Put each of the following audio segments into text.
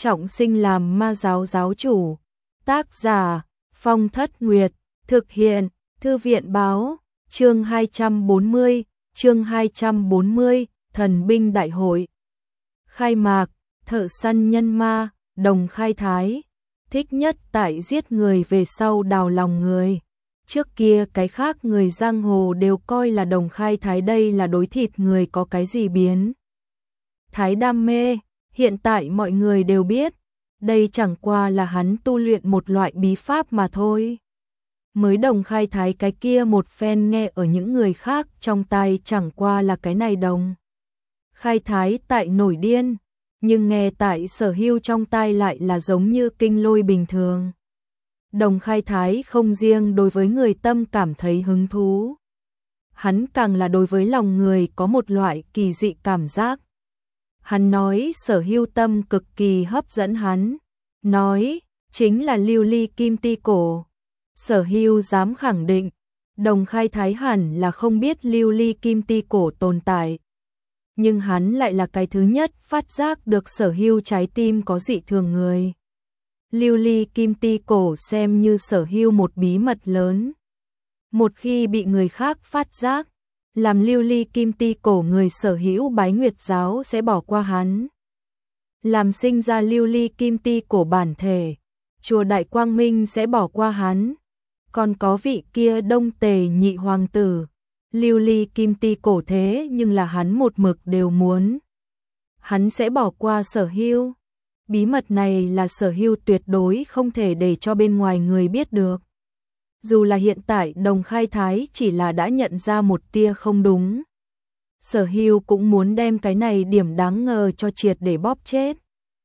trọng sinh làm ma giáo giáo chủ. Tác giả Phong Thất Nguyệt, thực hiện Thư viện báo, chương 240, Thần binh đại hội. Khai mạc, thợ săn nhân ma, Đồng Khai Thái, thích nhất tại giết người về sau đào lòng người. Trước kia cái khác người giang hồ đều coi là Đồng Khai Thái đây là đối thịt người có cái gì biến thái đam mê, hiện tại mọi người đều biết, đây chẳng qua là hắn tu luyện một loại bí pháp mà thôi. Mới Đồng Khai Thái cái kia một phen nghe ở những người khác trong tai chẳng qua là cái này Đồng Khai Thái tại nổi điên, nhưng nghe tại Sở Hưu trong tai lại là giống như kinh lôi bình thường. Đồng Khai Thái không riêng đối với người tâm cảm thấy hứng thú, hắn càng là đối với lòng người có một loại kỳ dị cảm giác. Hắn nói Sở Hưu tâm cực kỳ hấp dẫn hắn, nói chính là lưu ly kim ti cổ. Sở Hưu dám khẳng định, Đồng Khai Thái hẳn là không biết lưu ly kim ti cổ tồn tại. Nhưng hắn lại là cái thứ nhất phát giác được Sở Hưu trái tim có dị thường người. Lưu ly kim ti cổ xem như Sở Hưu một bí mật lớn. Một khi bị người khác phát giác, làm lưu ly kim ti cổ người sở hữu Bái Nguyệt giáo sẽ bỏ qua hắn. Làm sinh ra lưu ly kim ti cổ bản thể, chùa Đại Quang Minh sẽ bỏ qua hắn. Còn có vị kia Đông Tề nhị hoàng tử, lưu ly kim ti cổ thế nhưng là hắn một mực đều muốn. Hắn sẽ bỏ qua Sở Hưu. Bí mật này là Sở Hưu tuyệt đối không thể để cho bên ngoài người biết được. Dù là hiện tại Đồng Khai Thái chỉ là đã nhận ra một tia không đúng, Sở Hưu cũng muốn đem cái này điểm đáng ngờ cho triệt để bóp chết.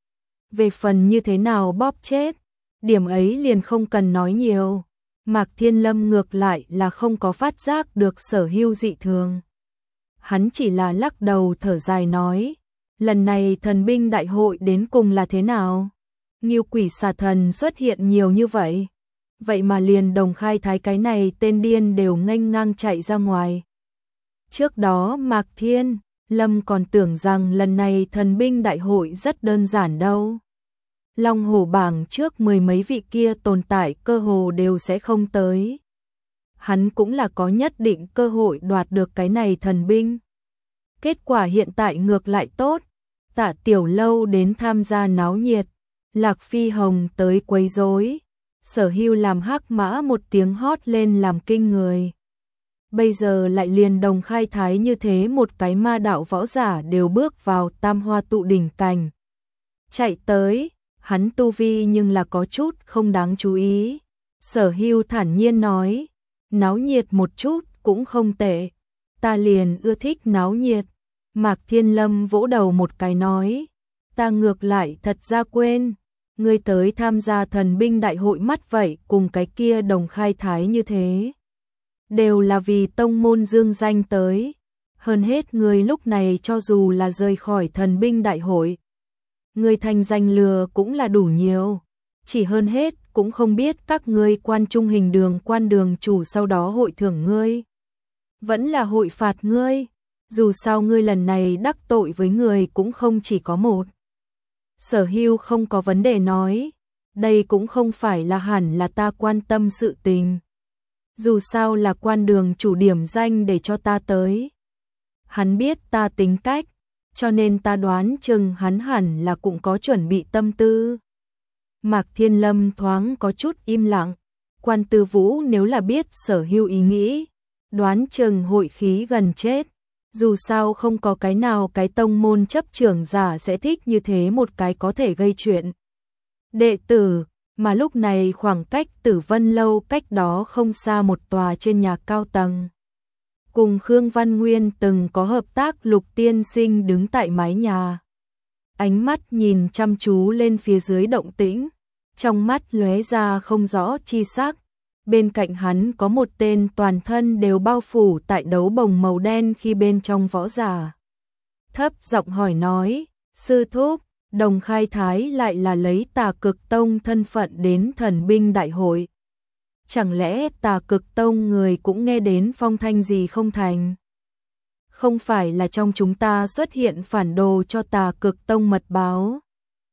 Về phần như thế nào bóp chết, điểm ấy liền không cần nói nhiều. Mạc Thiên Lâm ngược lại là không có phát giác được Sở Hưu dị thường. Hắn chỉ là lắc đầu thở dài nói, lần này thần binh đại hội đến cùng là thế nào? Ngưu quỷ xà thần xuất hiện nhiều như vậy. Vậy mà liền Đồng Khai Thái cái này tên điên đều nghênh ngang chạy ra ngoài. Trước đó Mạc Thiên Lâm còn tưởng rằng lần này thần binh đại hội rất đơn giản đâu. Long hổ bảng trước mười mấy vị kia tồn tại cơ hồ đều sẽ không tới. Hắn cũng là có nhất định cơ hội đoạt được cái này thần binh. Kết quả hiện tại ngược lại tốt, Tạ Tiểu Lâu đến tham gia náo nhiệt, Lạc Phi Hồng tới quấy rối. Sở Hưu làm hắc mã một tiếng hót lên làm kinh người. Bây giờ lại liền Đồng Khai Thái như thế một cái ma đạo võ giả đều bước vào tam hoa tụ đỉnh cảnh. Chạy tới, hắn tu vi nhưng là có chút không đáng chú ý. Sở Hưu thản nhiên nói, náo nhiệt một chút cũng không tệ, ta liền ưa thích náo nhiệt. Mạc Thiên Lâm vỗ đầu một cái nói, ta ngược lại thật ra quên. Ngươi tới tham gia thần binh đại hội mắt vậy cùng cái kia Đồng Khai Thái như thế. Đều là vì tông môn dương danh tới. Hơn hết ngươi lúc này cho dù là rời khỏi thần binh đại hội, ngươi thành danh lừa cũng là đủ nhiều. Chỉ hơn hết cũng không biết các ngươi quan trung hình đường quan đường chủ sau đó hội thưởng ngươi. Vẫn là hội phạt ngươi. Dù sao ngươi lần này đắc tội với người cũng không chỉ có một. Sở Hưu không có vấn đề nói, đây cũng không phải là hẳn là ta quan tâm sự tình. Dù sao là quan đường chủ điểm danh để cho ta tới. Hắn biết ta tính cách, cho nên ta đoán chừng hắn hẳn là cũng có chuẩn bị tâm tư. Mạc Thiên Lâm thoáng có chút im lặng, Quan Tư Vũ nếu là biết Sở Hưu ý nghĩ, đoán chừng hội khí gần chết. Dù sao không có cái nào cái tông môn chấp trưởng giả sẽ thích như thế một cái có thể gây chuyện đệ tử, mà lúc này khoảng cách Tử Vân Lâu cách đó không xa một tòa trên nhà cao tầng. Cùng Khương Văn Nguyên từng có hợp tác Lục tiên sinh đứng tại mái nhà. Ánh mắt nhìn chăm chú lên phía dưới động tĩnh, trong mắt lóe ra không rõ chi sắc. Bên cạnh hắn có một tên toàn thân đều bao phủ tại đấu bồng màu đen khi bên trong võ giả. Thấp giọng hỏi nói, sư thúc, Đồng Khai Thái lại là lấy Tà Cực Tông thân phận đến thần binh đại hội. Chẳng lẽ Tà Cực Tông người cũng nghe đến phong thanh gì không thành? Không phải là trong chúng ta xuất hiện phản đồ cho Tà Cực Tông mật báo.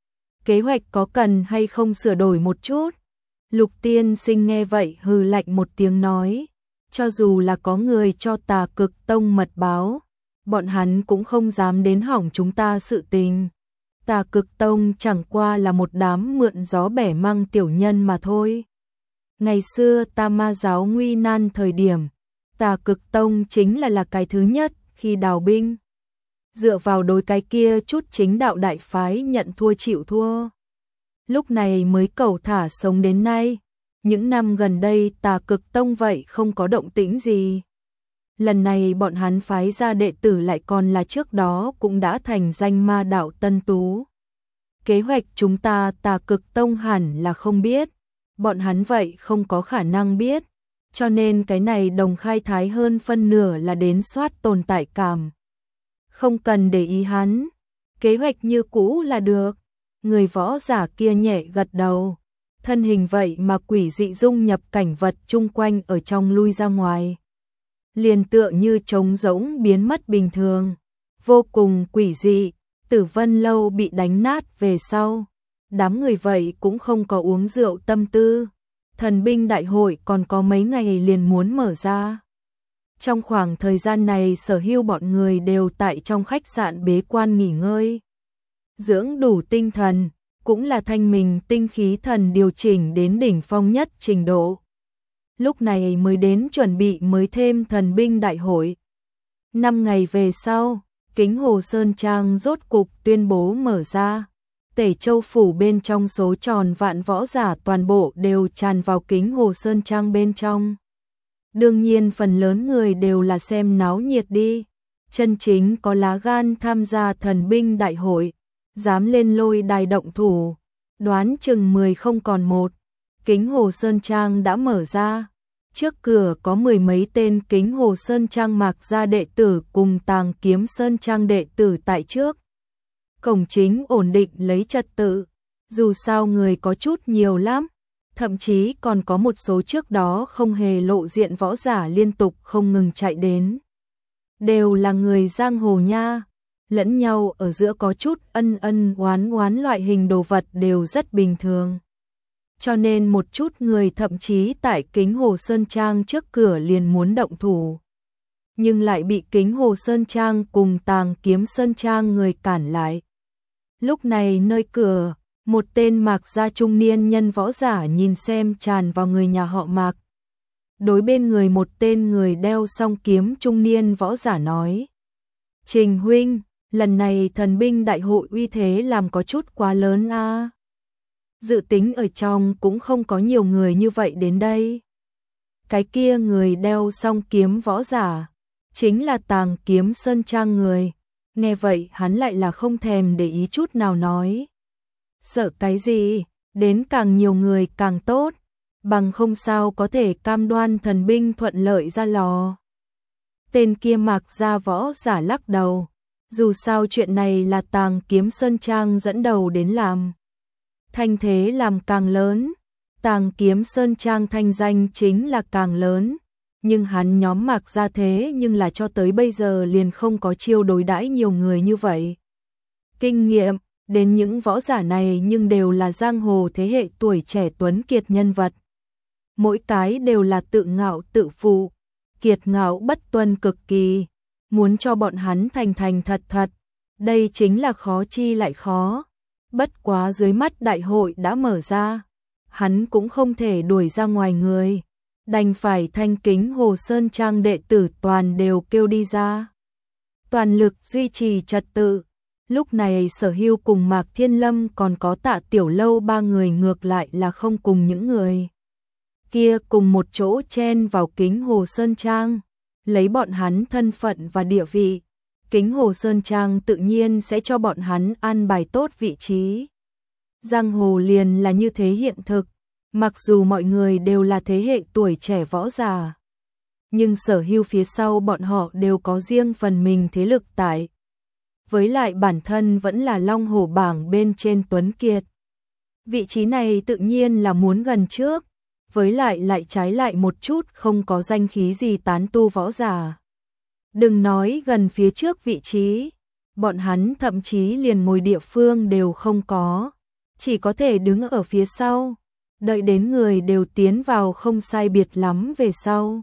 kế hoạch có cần hay không sửa đổi một chút? Lục tiên sinh nghe vậy hừ lạnh một tiếng nói, cho dù là có người cho Tà Cực Tông mật báo, bọn hắn cũng không dám đến hỏng chúng ta sự tình. Tà Cực Tông chẳng qua là một đám mượn gió bẻ măng tiểu nhân mà thôi. Ngày xưa Ta Ma giáo nguy nan thời điểm, Tà Cực Tông chính là cái thứ nhất khi đào binh. Dựa vào đối cái kia chút chính đạo đại phái nhận thua chịu thua. Lúc này mới cẩu thả sống đến nay, những năm gần đây Tà Cực Tông vậy không có động tĩnh gì. Lần này bọn hắn phái ra đệ tử lại còn là trước đó cũng đã thành danh ma đạo tân tú. Kế hoạch chúng ta Tà Cực Tông hẳn là không biết, bọn hắn vậy không có khả năng biết, cho nên cái này Đồng Khai Thái hơn phân nửa là đến soát tồn tại cảm. Không cần để ý hắn, kế hoạch như cũ là được. Người võ giả kia nhẹ gật đầu, thân hình vậy mà quỷ dị dung nhập cảnh vật chung quanh ở trong lui ra ngoài. Liền tựa như trống rỗng biến mất bình thường, vô cùng quỷ dị. Tử Vân Lâu bị đánh nát về sau, đám người vậy cũng không có uống rượu tâm tư. Thần binh đại hội còn có mấy ngày liền muốn mở ra. Trong khoảng thời gian này sở hữu bọn người đều tại trong khách sạn bế quan nghỉ ngơi, dưỡng đủ tinh thần, cũng là thanh mình tinh khí thần điều chỉnh đến đỉnh phong nhất trình độ. Lúc này mới đến chuẩn bị mới thêm thần binh đại hội. 5 ngày về sau, Kính Hồ Sơn Trang rốt cục tuyên bố mở ra. Tể Châu Phủ bên trong số tròn vạn võ giả toàn bộ đều tràn vào Kính Hồ Sơn Trang bên trong. Đương nhiên phần lớn người đều là xem náo nhiệt đi. Chân chính có lá gan tham gia thần binh đại hội, dám lên lôi đài động thủ, đoán chừng 10 không còn một. Kính Hồ Sơn Trang đã mở ra. Trước cửa có 10 mấy tên Kính Hồ Sơn Trang mặc ra đệ tử cùng Tàng Kiếm Sơn Trang đệ tử tại trước. Cổng chính ổn định lấy trật tự, dù sao người có chút nhiều lắm, thậm chí còn có một số trước đó không hề lộ diện võ giả liên tục không ngừng chạy đến. Đều là người giang hồ nha, lẫn nhau ở giữa có chút ân ân oán oán loại hình đồ vật đều rất bình thường. Cho nên một chút người thậm chí tại Kính Hồ Sơn Trang trước cửa liền muốn động thủ. Nhưng lại bị Kính Hồ Sơn Trang cùng Tàng Kiếm Sơn Trang người cản lại. Lúc này nơi cửa, một tên Mạc gia trung niên nhân võ giả nhìn xem tràn vào người nhà họ Mạc. Đối bên người một tên người đeo song kiếm trung niên võ giả nói: Trình huynh, lần này thần binh đại hội uy thế làm có chút quá lớn a. Dự tính ở trong cũng không có nhiều người như vậy đến đây. Cái kia người đeo song kiếm võ giả, chính là Tàng Kiếm Sơn Trang người. Nghe vậy hắn lại là không thèm để ý chút nào nói: Sợ cái gì, đến càng nhiều người càng tốt, bằng không sao có thể cam đoan thần binh thuận lợi ra lò. Tên kia Mạc gia võ giả lắc đầu, dù sao chuyện này là Tàng Kiếm Sơn Trang dẫn đầu đến làm. Thanh thế làm càng lớn, Tàng Kiếm Sơn Trang thanh danh chính là càng lớn, nhưng hắn nhóm Mạc gia thế nhưng là cho tới bây giờ liền không có chiêu đối đãi nhiều người như vậy. Kinh nghiệm, đến những võ giả này nhưng đều là giang hồ thế hệ tuổi trẻ tuấn kiệt nhân vật. Mỗi cái đều là tự ngạo tự phụ, kiệt ngạo bất tuân cực kỳ, muốn cho bọn hắn thành thành thật thật, đây chính là khó chi lại khó. Bất quá dưới mắt đại hội đã mở ra, hắn cũng không thể đuổi ra ngoài người, đành phải thanh Kính Hồ Sơn Trang đệ tử toàn đều kêu đi ra. Toàn lực duy trì trật tự. Lúc này Sở Hưu cùng Mạc Thiên Lâm còn có Tạ Tiểu Lâu ba người ngược lại là không cùng những người kia cùng một chỗ chen vào Kính Hồ Sơn Trang. Lấy bọn hắn thân phận và địa vị, Kính Hồ Sơn Trang tự nhiên sẽ cho bọn hắn an bài tốt vị trí. Giang hồ liền là như thế hiện thực, mặc dù mọi người đều là thế hệ tuổi trẻ võ giả, nhưng Sở Hưu phía sau bọn họ đều có riêng phần mình thế lực tại. Với lại bản thân vẫn là Long Hổ bảng bên trên tuấn kiệt. Vị trí này tự nhiên là muốn gần trước, với lại trái lại một chút không có danh khí gì tán tu võ giả. Đừng nói gần phía trước vị trí, bọn hắn thậm chí liền ngồi địa phương đều không có. chỉ có thể đứng ở phía sau, đợi đến người đều tiến vào không sai biệt lắm về sau.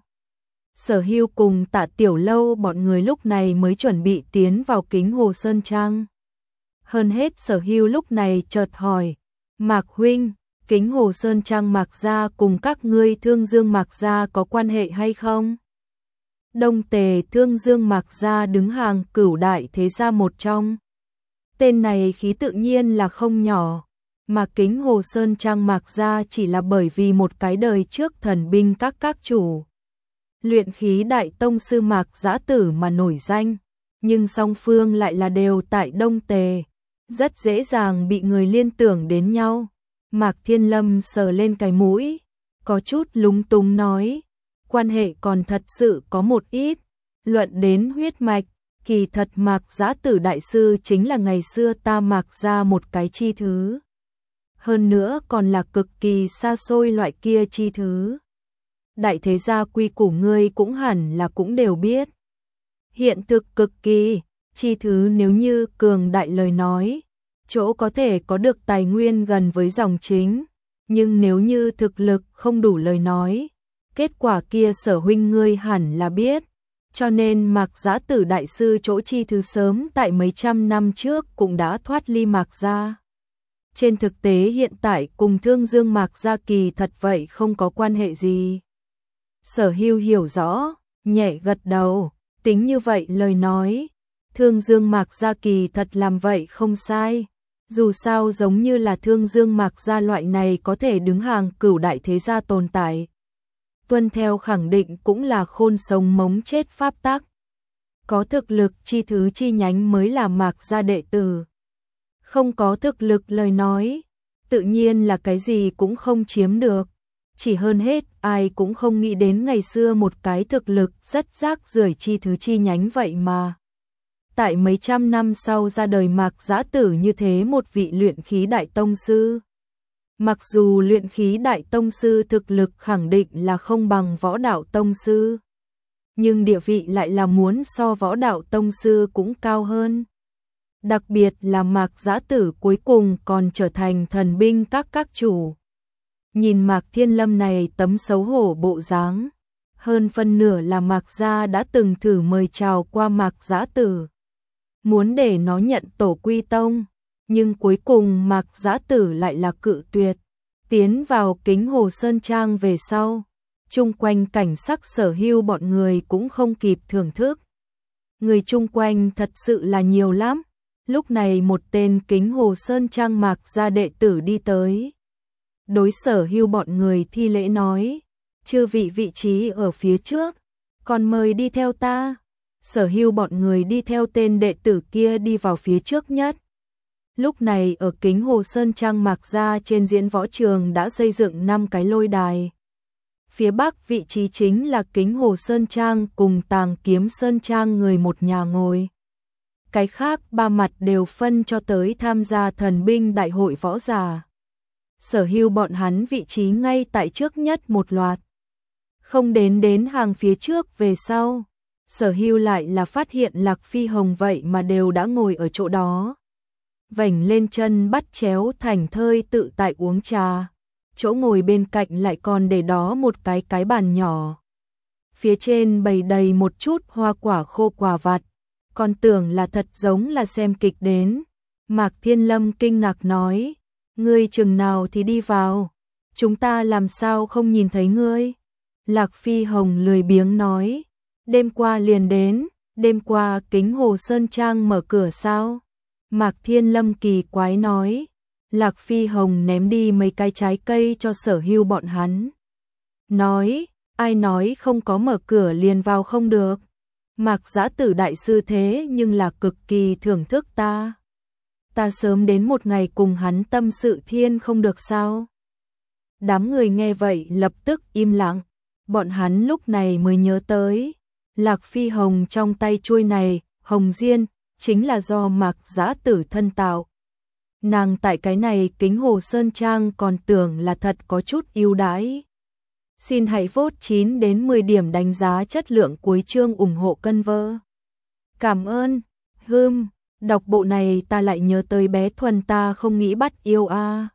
Sở Hưu cùng Tạ Tiểu Lâu bọn người lúc này mới chuẩn bị tiến vào Kính Hồ Sơn Trang. Hơn hết Sở Hưu lúc này chợt hỏi, Mạc huynh, Kính Hồ Sơn Trang Mạc gia cùng các ngươi Thương Dương Mạc gia có quan hệ hay không? Đông Tề Thương Dương Mạc gia đứng hàng cửu đại thế gia một trong. Tên này khí tự nhiên là không nhỏ, mà Kính Hồ Sơn Trang Mạc gia chỉ là bởi vì một cái đời trước thần binh các chủ. Luyện khí đại tông sư Mạc Giã Tử mà nổi danh, nhưng song phương lại là đều tại Đông Tề, rất dễ dàng bị người liên tưởng đến nhau. Mạc Thiên Lâm sờ lên cái mũi, có chút lúng túng nói, quan hệ còn thật sự có một ít, luận đến huyết mạch, kỳ thật Mạc Giã Tử đại sư chính là ngày xưa ta Mạc gia một cái chi thứ. Hơn nữa còn là cực kỳ xa xôi loại kia chi thứ. Đại thế gia quy củ ngươi cũng hẳn là cũng đều biết. Hiện thực cực kỳ, chi thứ nếu như cường đại lời nói, chỗ có thể có được tài nguyên gần với dòng chính, nhưng nếu như thực lực không đủ lời nói, kết quả kia Sở huynh ngươi hẳn là biết, cho nên Mạc Giã Tử đại sư chỗ chi thứ sớm tại mấy trăm năm trước cũng đã thoát ly Mạc gia. Trên thực tế hiện tại cùng Thương Dương Mạc gia kỳ thật vậy không có quan hệ gì. Sở Hưu hiểu rõ, nhẹ gật đầu, tính như vậy lời nói, Thương Dương Mạc gia kỳ thật làm vậy không sai. Dù sao giống như là Thương Dương Mạc gia loại này có thể đứng hàng cửu đại thế gia tồn tại. Tuân theo khẳng định cũng là khôn sống mống chết pháp tắc. Có thực lực chi thứ chi nhánh mới là Mạc gia đệ tử. Không có thực lực lời nói, tự nhiên là cái gì cũng không chiếm được. Chỉ hơn hết, ai cũng không nghĩ đến ngày xưa một cái thực lực rất rác rưởi chi thứ chi nhánh vậy mà. Tại mấy trăm năm sau ra đời Mạc Giã Tử như thế một vị luyện khí đại tông sư. Mặc dù luyện khí đại tông sư thực lực khẳng định là không bằng võ đạo tông sư, nhưng địa vị lại là muốn so võ đạo tông sư cũng cao hơn. Đặc biệt là Mạc Giã Tử cuối cùng còn trở thành thần binh các chủ. Nhìn Mạc Thiên Lâm này tấm xấu hổ bộ dáng, hơn phân nửa là Mạc gia đã từng thử mời chào qua Mạc Giã Tử, muốn để nó nhận tổ quy tông, nhưng cuối cùng Mạc Giã Tử lại là cự tuyệt. Tiến vào Kính Hồ Sơn Trang về sau, chung quanh cảnh sắc Sở Hưu bọn người cũng không kịp thưởng thức. Người chung quanh thật sự là nhiều lắm. Lúc này một tên Kính Hồ Sơn Trang Mạc gia đệ tử đi tới. Đối Sở Hưu bọn người thi lễ nói, chư vị vị trí ở phía trước, còn mời đi theo ta. Sở Hưu bọn người đi theo tên đệ tử kia đi vào phía trước nhất. Lúc này ở Kính Hồ Sơn Trang Mạc gia trên diễn võ trường đã xây dựng 5 cái lôi đài. Phía bắc vị trí chính là Kính Hồ Sơn Trang cùng Tàng Kiếm Sơn Trang người một nhà ngồi. Cái khác 3 mặt đều phân cho tới tham gia thần binh đại hội võ giả. Sở Hưu bọn hắn vị trí ngay tại trước nhất một loạt. Không đến hàng phía trước về sau. Sở Hưu lại là phát hiện Lạc Phi Hồng vậy mà đều đã ngồi ở chỗ đó. Vành lên chân bắt chéo thành thơi tự tại uống trà. Chỗ ngồi bên cạnh lại còn để đó một cái bàn nhỏ. Phía trên bày đầy một chút hoa quả khô quả vặt. Còn tưởng là thật giống là xem kịch đến. Mạc Thiên Lâm kinh ngạc nói, ngươi chừng nào thì đi vào, chúng ta làm sao không nhìn thấy ngươi. Lạc Phi Hồng lười biếng nói, đêm qua liền đến, đêm qua Kính Hồ Sơn Trang mở cửa sao? Mạc Thiên Lâm kỳ quái nói. Lạc Phi Hồng ném đi mấy cái trái cây cho Sở Hưu bọn hắn. Nói, ai nói không có mở cửa liền vào không được. Mạc Giã Tử đại sư thế nhưng là cực kỳ thưởng thức ta. Ta sớm đến một ngày cùng hắn tâm sự thiên không được sao? Đám người nghe vậy lập tức im lặng. Bọn hắn lúc này mới nhớ tới. Lạc Phi Hồng trong tay chuôi này, hồng diên, chính là do Mạc Giã Tử thân tạo. Nàng tại cái này Kính Hồ Sơn Trang còn tưởng là thật có chút ưu đãi. Xin hãy vote 9 đến 10 điểm đánh giá chất lượng cuối chương ủng hộ Cân Vơ. Cảm ơn. Đọc bộ này ta lại nhớ tới bé Thuần, ta không nghĩ bắt yêu a.